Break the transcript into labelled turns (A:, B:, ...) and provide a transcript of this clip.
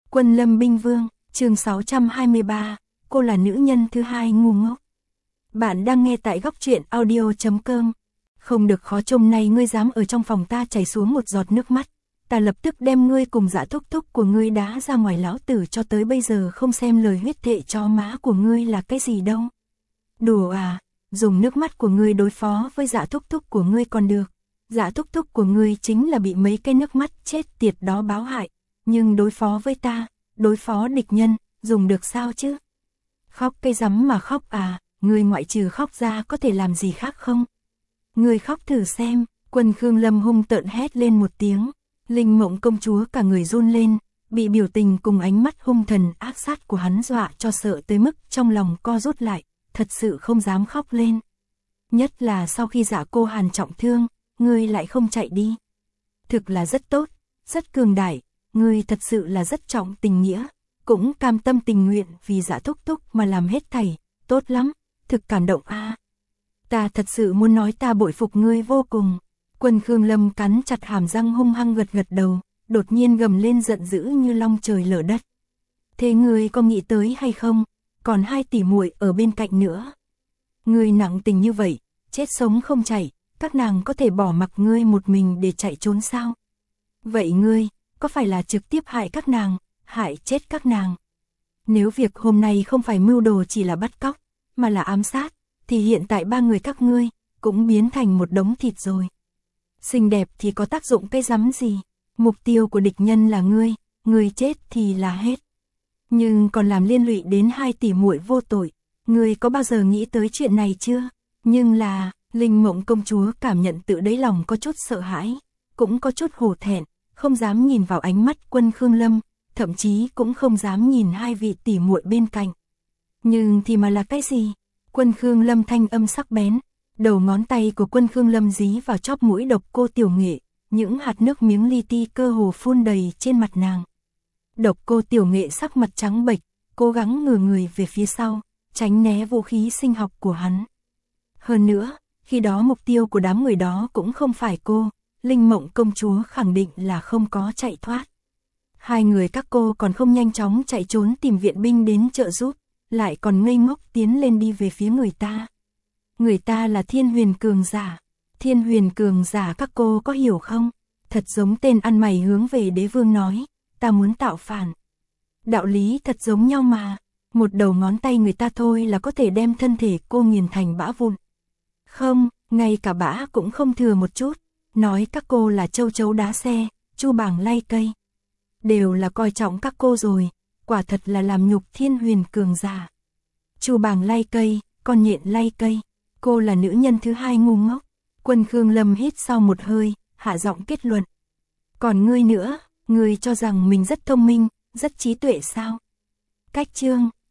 A: Quân Lâm Binh Vương, chương 623, cô là nữ nhân thứ hai ngu ngốc. Bạn đang nghe tại góc truyện audio.com. Không được khó trông này, ngươi dám ở trong phòng ta chảy xuống một giọt nước mắt, ta lập tức đem ngươi cùng Dạ thúc thúc của ngươi đá ra ngoài, lão tử cho tới bây giờ không xem lời huyết thệ cho má của ngươi là cái gì đâu. Đùa à, dùng nước mắt của ngươi đối phó với Dạ thúc thúc của ngươi còn được. Dạ thúc thúc của ngươi chính là bị mấy cái nước mắt chết tiệt đó báo hại, nhưng đối phó với ta, đối phó địch nhân, dùng được sao chứ? Khóc cái rắm mà khóc à, ngươi ngoại trừ khóc ra có thể làm gì khác không? Ngươi khóc thử xem. Quân Khương Lâm hung tợn hét lên một tiếng. Linh Mộng công chúa cả người run lên, bị biểu tình cùng ánh mắt hung thần ác sát của hắn dọa cho sợ tới mức trong lòng co rút lại, thật sự không dám khóc lên. Nhất là sau khi Dạ cô Hàn trọng thương, ngươi lại không chạy đi. Thực là rất tốt, rất cường đại, ngươi thật sự là rất trọng tình nghĩa, cũng cam tâm tình nguyện vì Dạ thúc thúc mà làm hết thảy, tốt lắm, thực cảm động a. Ta thật sự muốn nói ta bội phục ngươi vô cùng. Quân Khương Lâm cắn chặt hàm răng hung hăng gật gật đầu, đột nhiên gầm lên giận dữ như long trời lở đất. Thế ngươi có nghĩ tới hay không, còn hai tỷ muội ở bên cạnh nữa. Ngươi nặng tình như vậy, chết sống không chạy, các nàng có thể bỏ mặc ngươi một mình để chạy trốn sao? Vậy ngươi, có phải là trực tiếp hại các nàng, hại chết các nàng? Nếu việc hôm nay không phải mưu đồ chỉ là bắt cóc, mà là ám sát, thì hiện tại ba người các ngươi cũng biến thành một đống thịt rồi. Xinh đẹp thì có tác dụng cái rắm gì? Mục tiêu của địch nhân là ngươi chết thì là hết. Nhưng còn làm liên lụy đến hai tỷ muội vô tội, ngươi có bao giờ nghĩ tới chuyện này chưa? Nhưng là, Linh Mộng công chúa cảm nhận tự đáy lòng có chút sợ hãi, cũng có chút hổ thẹn, không dám nhìn vào ánh mắt Quân Khương Lâm, thậm chí cũng không dám nhìn hai vị tỷ muội bên cạnh. Nhưng thì mà là cái gì? Quân Khương Lâm thanh âm sắc bén, đầu ngón tay của Quân Khương Lâm dí vào chóp mũi Độc Cô Tiểu Nghệ, những hạt nước miếng li ti cơ hồ phun đầy trên mặt nàng. Độc Cô Tiểu Nghệ sắc mặt trắng bệch, cố gắng ngửa người về phía sau, tránh né vũ khí sinh học của hắn. Hơn nữa, khi đó mục tiêu của đám người đó cũng không phải cô, Linh Mộng công chúa khẳng định là không có chạy thoát. Hai người các cô còn không nhanh chóng chạy trốn tìm viện binh đến trợ giúp, lại còn ngây ngốc tiến lên đi về phía người ta. Người ta là Thiên Huyền cường giả. Thiên Huyền cường giả các cô có hiểu không? Thật giống tên ăn mày hướng về đế vương nói, ta muốn tạo phản. Đạo lý thật giống nhau mà, một đầu ngón tay người ta thôi là có thể đem thân thể cô nghiền thành bã vụn. Không, ngay cả bã cũng không thừa một chút, nói các cô là châu chấu đá xe, chu bàng lay cây. Đều là coi trọng các cô rồi, quả thật là làm nhục Thiên Huyền cường giả. Chu bàng lay cây, con nhện lay cây, cô là nữ nhân thứ hai ngu ngốc. Quân Khương Lâm hít sau một hơi, hạ giọng kết luận. Còn ngươi nữa, ngươi cho rằng mình rất thông minh, rất trí tuệ sao? Cách chương